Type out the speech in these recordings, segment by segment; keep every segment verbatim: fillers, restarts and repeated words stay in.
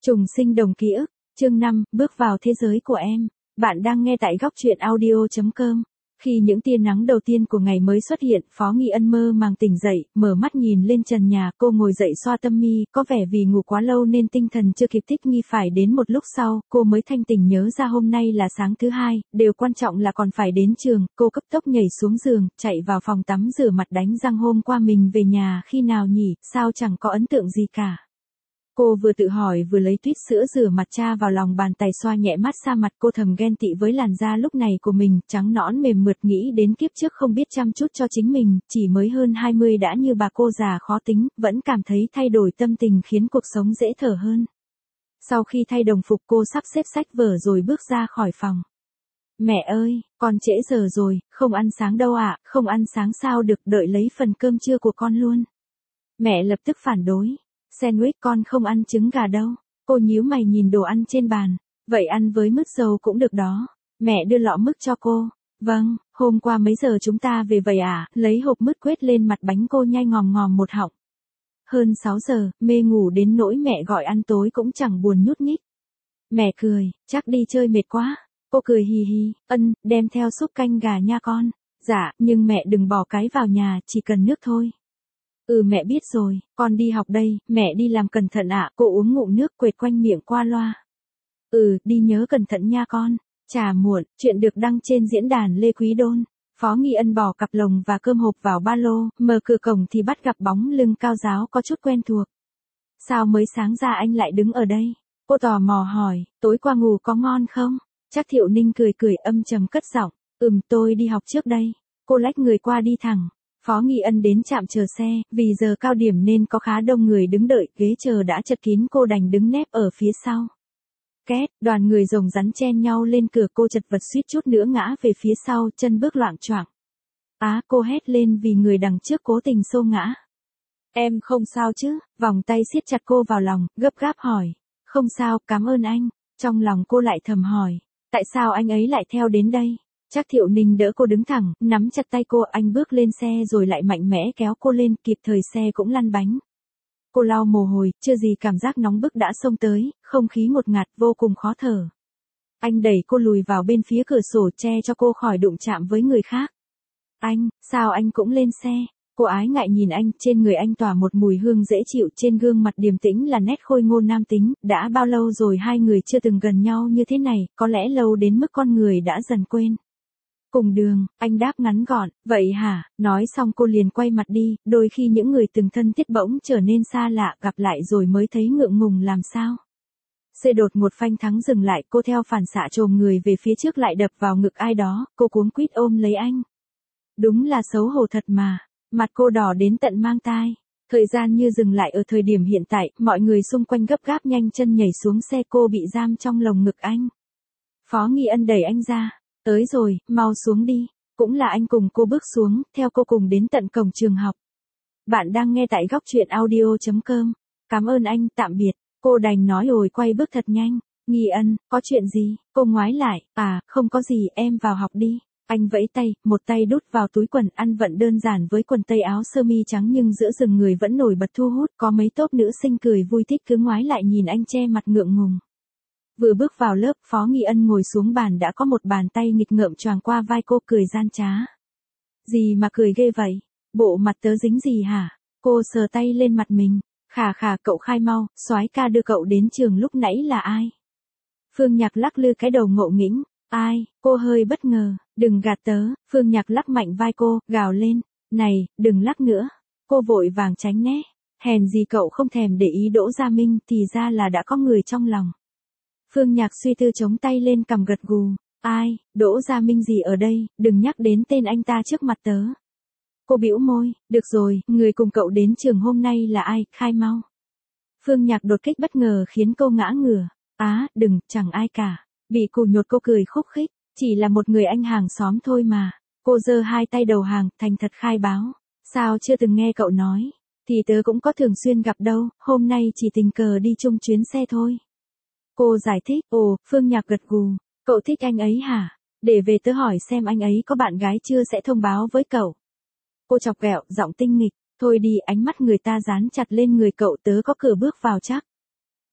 Trùng sinh đồng ký ức, chương năm, bước vào thế giới của em. Bạn đang nghe tại góc truyện audio chấm com. Khi những tia nắng đầu tiên của ngày mới xuất hiện, Phó Nghi Ân mơ màng tỉnh dậy, mở mắt nhìn lên trần nhà, cô ngồi dậy xoa tâm mi, có vẻ vì ngủ quá lâu nên tinh thần chưa kịp thích nghi, phải đến một lúc sau, cô mới thanh tỉnh nhớ ra hôm nay là sáng thứ hai, điều quan trọng là còn phải đến trường, cô cấp tốc nhảy xuống giường, chạy vào phòng tắm rửa mặt đánh răng. Hôm qua mình về nhà khi nào nhỉ, sao chẳng có ấn tượng gì cả. Cô vừa tự hỏi vừa lấy tuýt sữa rửa mặt cha vào lòng bàn tay xoa nhẹ mát xa mặt. Cô thầm ghen tị với làn da lúc này của mình, trắng nõn mềm mượt, nghĩ đến kiếp trước không biết chăm chút cho chính mình, chỉ mới hơn hai mươi đã như bà cô già khó tính, vẫn cảm thấy thay đổi tâm tình khiến cuộc sống dễ thở hơn. Sau khi thay đồng phục cô sắp xếp sách vở rồi bước ra khỏi phòng. Mẹ ơi, con trễ giờ rồi, không ăn sáng đâu ạ. À? Không ăn sáng sao được, đợi lấy phần cơm trưa của con luôn. Mẹ lập tức phản đối. Sandwich con không ăn trứng gà đâu. Cô nhíu mày nhìn đồ ăn trên bàn. Vậy ăn với mứt dầu cũng được đó. Mẹ đưa lọ mứt cho cô. Vâng, hôm qua mấy giờ chúng ta về vậy à? Lấy hộp mứt quết lên mặt bánh, cô nhai ngòm ngòm một họng. Hơn sáu giờ, mê ngủ đến nỗi mẹ gọi ăn tối cũng chẳng buồn nhúc nhích. Mẹ cười, chắc đi chơi mệt quá. Cô cười hì hì, ân, đem theo súp canh gà nha con. Dạ, nhưng mẹ đừng bỏ cái vào nhà, chỉ cần nước thôi. Ừ mẹ biết rồi, con đi học đây, mẹ đi làm cẩn thận ạ. À? Cô uống ngụm nước quệt quanh miệng qua loa. Ừ, đi nhớ cẩn thận nha con. Trà muộn, chuyện được đăng trên diễn đàn Lê Quý Đôn. Phó Nghi Ân bỏ cặp lồng và cơm hộp vào ba lô, mở cửa cổng thì bắt gặp bóng lưng cao ráo có chút quen thuộc. Sao mới sáng ra anh lại đứng ở đây? Cô tò mò hỏi, tối qua ngủ có ngon không? Trác Thiệu Ninh cười cười âm trầm cất giọng, ừm tôi đi học trước đây. Cô lách người qua đi thẳng. Phó Nghi Ân đến trạm chờ xe, vì giờ cao điểm nên có khá đông người đứng đợi, ghế chờ đã chật kín, cô đành đứng nép ở phía sau. Két, đoàn người rồng rắn chen nhau lên cửa, cô chật vật suýt chút nữa ngã về phía sau, chân bước loạng choạng. Á, cô hét lên vì người đằng trước cố tình xô ngã. Em không sao chứ? Vòng tay siết chặt cô vào lòng, gấp gáp hỏi. Không sao, cảm ơn anh. Trong lòng cô lại thầm hỏi, tại sao anh ấy lại theo đến đây? Trác Thiệu Ninh đỡ cô đứng thẳng, nắm chặt tay cô, anh bước lên xe rồi lại mạnh mẽ kéo cô lên, kịp thời xe cũng lăn bánh. Cô lau mồ hôi, chưa gì cảm giác nóng bức đã xông tới, không khí ngột ngạt vô cùng khó thở. Anh đẩy cô lùi vào bên phía cửa sổ, che cho cô khỏi đụng chạm với người khác. Anh, sao anh cũng lên xe? Cô ái ngại nhìn anh, trên người anh tỏa một mùi hương dễ chịu, trên gương mặt điềm tĩnh là nét khôi ngô nam tính, đã bao lâu rồi hai người chưa từng gần nhau như thế này, có lẽ lâu đến mức con người đã dần quên. Cùng đường, anh đáp ngắn gọn, vậy hả? Nói xong cô liền quay mặt đi, đôi khi những người từng thân thiết bỗng trở nên xa lạ, gặp lại rồi mới thấy ngượng ngùng làm sao. Xe đột một phanh thắng dừng lại, cô theo phản xạ chồm người về phía trước lại đập vào ngực ai đó, cô cuống quýt ôm lấy anh. Đúng là xấu hổ thật mà, mặt cô đỏ đến tận mang tai. Thời gian như dừng lại ở thời điểm hiện tại, mọi người xung quanh gấp gáp nhanh chân nhảy xuống xe, cô bị giam trong lồng ngực anh. Phó Nghi Ân đẩy anh ra. Tới rồi, mau xuống đi. Cũng là anh cùng cô bước xuống, theo cô cùng đến tận cổng trường học. Bạn đang nghe tại góc truyện audio chấm com. Cảm ơn anh, tạm biệt. Cô đành nói rồi quay bước thật nhanh. Nghi Ân, có chuyện gì? Cô ngoái lại, à, không có gì, em vào học đi. Anh vẫy tay, một tay đút vào túi quần, ăn vận đơn giản với quần tây áo sơ mi trắng nhưng giữa rừng người vẫn nổi bật thu hút, có mấy tốp nữ sinh cười vui thích cứ ngoái lại nhìn anh che mặt ngượng ngùng. Vừa bước vào lớp, Phó Nghi Ân ngồi xuống bàn đã có một bàn tay nghịch ngợm choàng qua vai cô, cười gian trá. Gì mà cười ghê vậy? Bộ mặt tớ dính gì hả? Cô sờ tay lên mặt mình. Khà khà, cậu khai mau, soái ca đưa cậu đến trường lúc nãy là ai? Phương Nhạc lắc lư cái đầu ngộ nghĩnh. Ai? Cô hơi bất ngờ. Đừng gạt tớ. Phương Nhạc lắc mạnh vai cô, gào lên. Này, đừng lắc nữa. Cô vội vàng tránh né. Hèn gì cậu không thèm để ý Đỗ Gia Minh, thì ra là đã có người trong lòng. Phương Nhạc suy tư chống tay lên cằm gật gù. Ai, Đỗ Gia Minh gì ở đây, đừng nhắc đến tên anh ta trước mặt tớ. Cô bĩu môi, được rồi, người cùng cậu đến trường hôm nay là ai, khai mau. Phương Nhạc đột kích bất ngờ khiến cô ngã ngửa. Á, đừng, chẳng ai cả. Bị cù nhột cô cười khúc khích, chỉ là một người anh hàng xóm thôi mà. Cô giơ hai tay đầu hàng, thành thật khai báo. Sao chưa từng nghe cậu nói, thì tớ cũng có thường xuyên gặp đâu, hôm nay chỉ tình cờ đi chung chuyến xe thôi. Cô giải thích, ồ, Phương Nhạc gật gù, cậu thích anh ấy hả? Để về tớ hỏi xem anh ấy có bạn gái chưa sẽ thông báo với cậu. Cô chọc ghẹo, giọng tinh nghịch, thôi đi, ánh mắt người ta dán chặt lên người cậu, tớ có cửa bước vào chắc.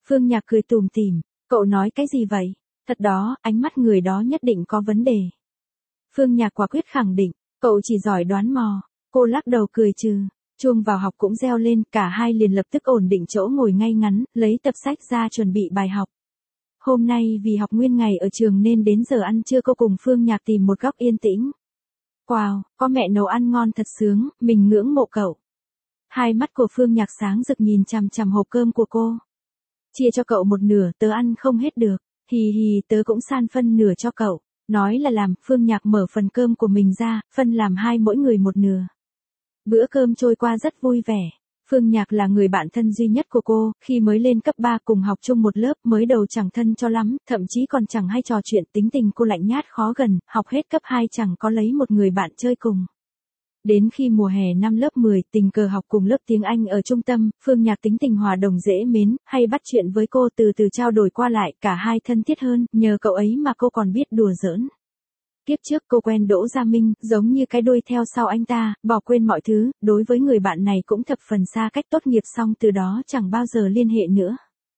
Phương Nhạc cười tủm tỉm, cậu nói cái gì vậy? Thật đó, ánh mắt người đó nhất định có vấn đề. Phương Nhạc quả quyết khẳng định, cậu chỉ giỏi đoán mò. Cô lắc đầu cười trừ, chuông vào học cũng reo lên, cả hai liền lập tức ổn định chỗ ngồi ngay ngắn, lấy tập sách ra chuẩn bị bài học. Hôm nay vì học nguyên ngày ở trường nên đến giờ ăn trưa cô cùng Phương Nhạc tìm một góc yên tĩnh. Wow, có mẹ nấu ăn ngon thật sướng, mình ngưỡng mộ cậu. Hai mắt của Phương Nhạc sáng rực nhìn chằm chằm hộp cơm của cô. Chia cho cậu một nửa, tớ ăn không hết được. Hì hì, tớ cũng san phân nửa cho cậu. Nói là làm, Phương Nhạc mở phần cơm của mình ra, phân làm hai mỗi người một nửa. Bữa cơm trôi qua rất vui vẻ. Phương Nhạc là người bạn thân duy nhất của cô, khi mới lên cấp ba cùng học chung một lớp, mới đầu chẳng thân cho lắm, thậm chí còn chẳng hay trò chuyện, tính tình cô lạnh nhát khó gần, học hết cấp hai chẳng có lấy một người bạn chơi cùng. Đến khi mùa hè năm lớp mười, tình cờ học cùng lớp tiếng Anh ở trung tâm, Phương Nhạc tính tình hòa đồng dễ mến, hay bắt chuyện với cô, từ từ trao đổi qua lại, cả hai thân thiết hơn, nhờ cậu ấy mà cô còn biết đùa giỡn. Kiếp trước cô quen Đỗ Gia Minh, giống như cái đuôi theo sau anh ta, bỏ quên mọi thứ, đối với người bạn này cũng thập phần xa cách, tốt nghiệp xong từ đó chẳng bao giờ liên hệ nữa.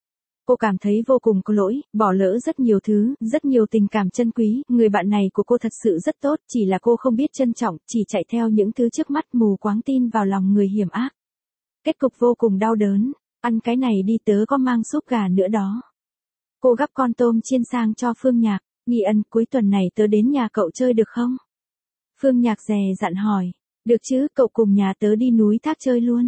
Cô cảm thấy vô cùng có lỗi, bỏ lỡ rất nhiều thứ, rất nhiều tình cảm chân quý, người bạn này của cô thật sự rất tốt, chỉ là cô không biết trân trọng, chỉ chạy theo những thứ trước mắt, mù quáng tin vào lòng người hiểm ác. Kết cục vô cùng đau đớn, ăn cái này đi, tớ có mang súp gà nữa đó. Cô gắp con tôm chiên sang cho Phương Nhạc, Nghi Ân, cuối tuần này tớ đến nhà cậu chơi được không? Phương Nhạc dè dặn hỏi, được chứ, cậu cùng nhà tớ đi núi Thác chơi luôn.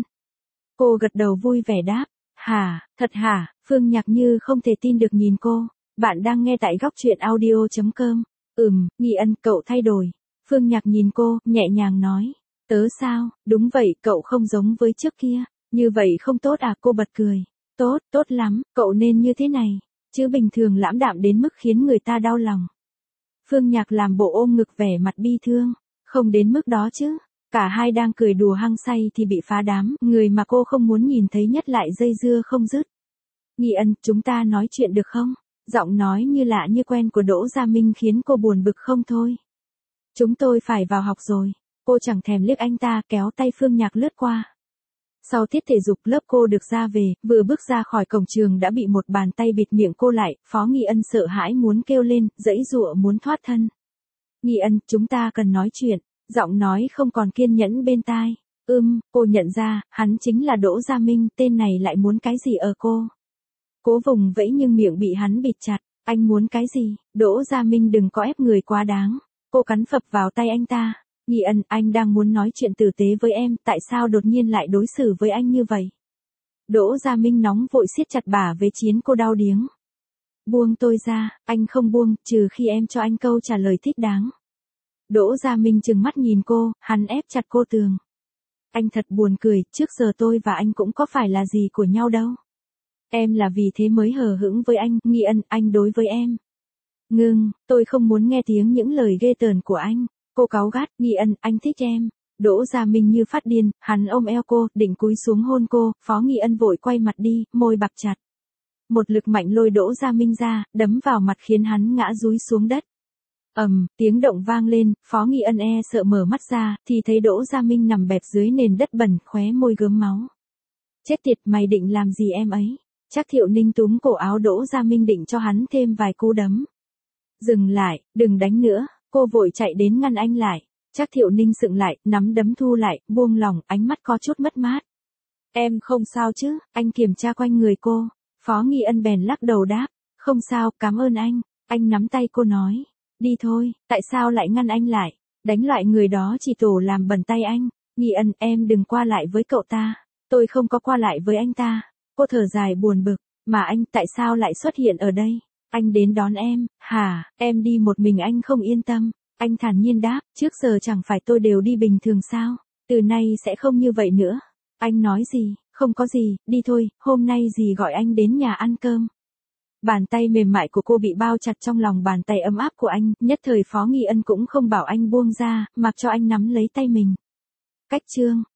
Cô gật đầu vui vẻ đáp, hả, thật hả? Phương Nhạc như không thể tin được nhìn cô. Bạn đang nghe tại góc truyện audio chấm com. Ừm, Nghi Ân, cậu thay đổi. Phương Nhạc nhìn cô, nhẹ nhàng nói. Tớ sao? Đúng vậy, cậu không giống với trước kia. Như vậy không tốt à? Cô bật cười. Tốt, tốt lắm, cậu nên như thế này. Chứ bình thường lãm đạm đến mức khiến người ta đau lòng. Phương Nhạc làm bộ ôm ngực vẻ mặt bi thương. Không đến mức đó chứ. Cả hai đang cười đùa hăng say thì bị phá đám, người mà cô không muốn nhìn thấy nhất lại dây dưa không dứt. Nghi Ân, chúng ta nói chuyện được không? Giọng nói như lạ như quen của Đỗ Gia Minh khiến cô buồn bực không thôi. Chúng tôi phải vào học rồi. Cô chẳng thèm liếc anh ta, kéo tay Phương Nhạc lướt qua. Sau tiết thể dục, lớp cô được ra về, vừa bước ra khỏi cổng trường đã bị một bàn tay bịt miệng cô lại, Phó Nghi Ân sợ hãi muốn kêu lên, giãy giụa muốn thoát thân. Nghi Ân, chúng ta cần nói chuyện. Giọng nói không còn kiên nhẫn bên tai. Ưm, cô nhận ra, hắn chính là Đỗ Gia Minh, tên này lại muốn cái gì ở cô. Cố vùng vẫy nhưng miệng bị hắn bịt chặt. Anh muốn cái gì? Đỗ Gia Minh đừng có ép người quá đáng. Cô cắn phập vào tay anh ta. Nghi Ân, anh đang muốn nói chuyện tử tế với em, tại sao đột nhiên lại đối xử với anh như vậy? Đỗ Gia Minh nóng vội siết chặt bả vế chiến cô đau điếng. Buông tôi ra, anh không buông, trừ khi em cho anh câu trả lời thích đáng. Đỗ Gia Minh trừng mắt nhìn cô, hắn ép chặt cô tường. Anh thật buồn cười, trước giờ tôi và anh cũng có phải là gì của nhau đâu. Em là vì thế mới hờ hững với anh, Nghi Ân, anh đối với em. Ngưng, tôi không muốn nghe tiếng những lời ghê tởm của anh. Cô cáu gắt, Nghi Ân, anh thích em. Đỗ Gia Minh như phát điên, hắn ôm eo cô, định cúi xuống hôn cô, Phó Nghi Ân vội quay mặt đi, môi bặm chặt. Một lực mạnh lôi Đỗ Gia Minh ra, đấm vào mặt khiến hắn ngã dúi xuống đất. Ầm, um, tiếng động vang lên, Phó Nghi Ân e sợ mở mắt ra, thì thấy Đỗ Gia Minh nằm bẹp dưới nền đất bẩn, khóe môi gớm máu. Chết tiệt, mày định làm gì em ấy? Trác Thiệu Ninh túm cổ áo Đỗ Gia Minh định cho hắn thêm vài cú đấm. Dừng lại, đừng đánh nữa, cô vội chạy đến ngăn anh lại. Trác Thiệu Ninh sững lại, nắm đấm thu lại, buông lỏng, ánh mắt có chút mất mát. Em không sao chứ? Anh kiểm tra quanh người cô. Phó Nghi Ân bèn lắc đầu đáp, không sao, cảm ơn anh. Anh nắm tay cô nói. Đi thôi, tại sao lại ngăn anh lại? Đánh loại người đó chỉ tổ làm bẩn tay anh. Nghi Ân, em đừng qua lại với cậu ta. Tôi không có qua lại với anh ta. Cô thở dài buồn bực. Mà anh, tại sao lại xuất hiện ở đây? Anh đến đón em, hả? Em đi một mình anh không yên tâm. Anh thản nhiên đáp, trước giờ chẳng phải tôi đều đi bình thường sao? Từ nay sẽ không như vậy nữa. Anh nói gì? Không có gì, đi thôi, hôm nay dì gọi anh đến nhà ăn cơm. Bàn tay mềm mại của cô bị bao chặt trong lòng bàn tay ấm áp của anh, nhất thời Phó Nghi Ân cũng không bảo anh buông ra, mặc cho anh nắm lấy tay mình. Cách chương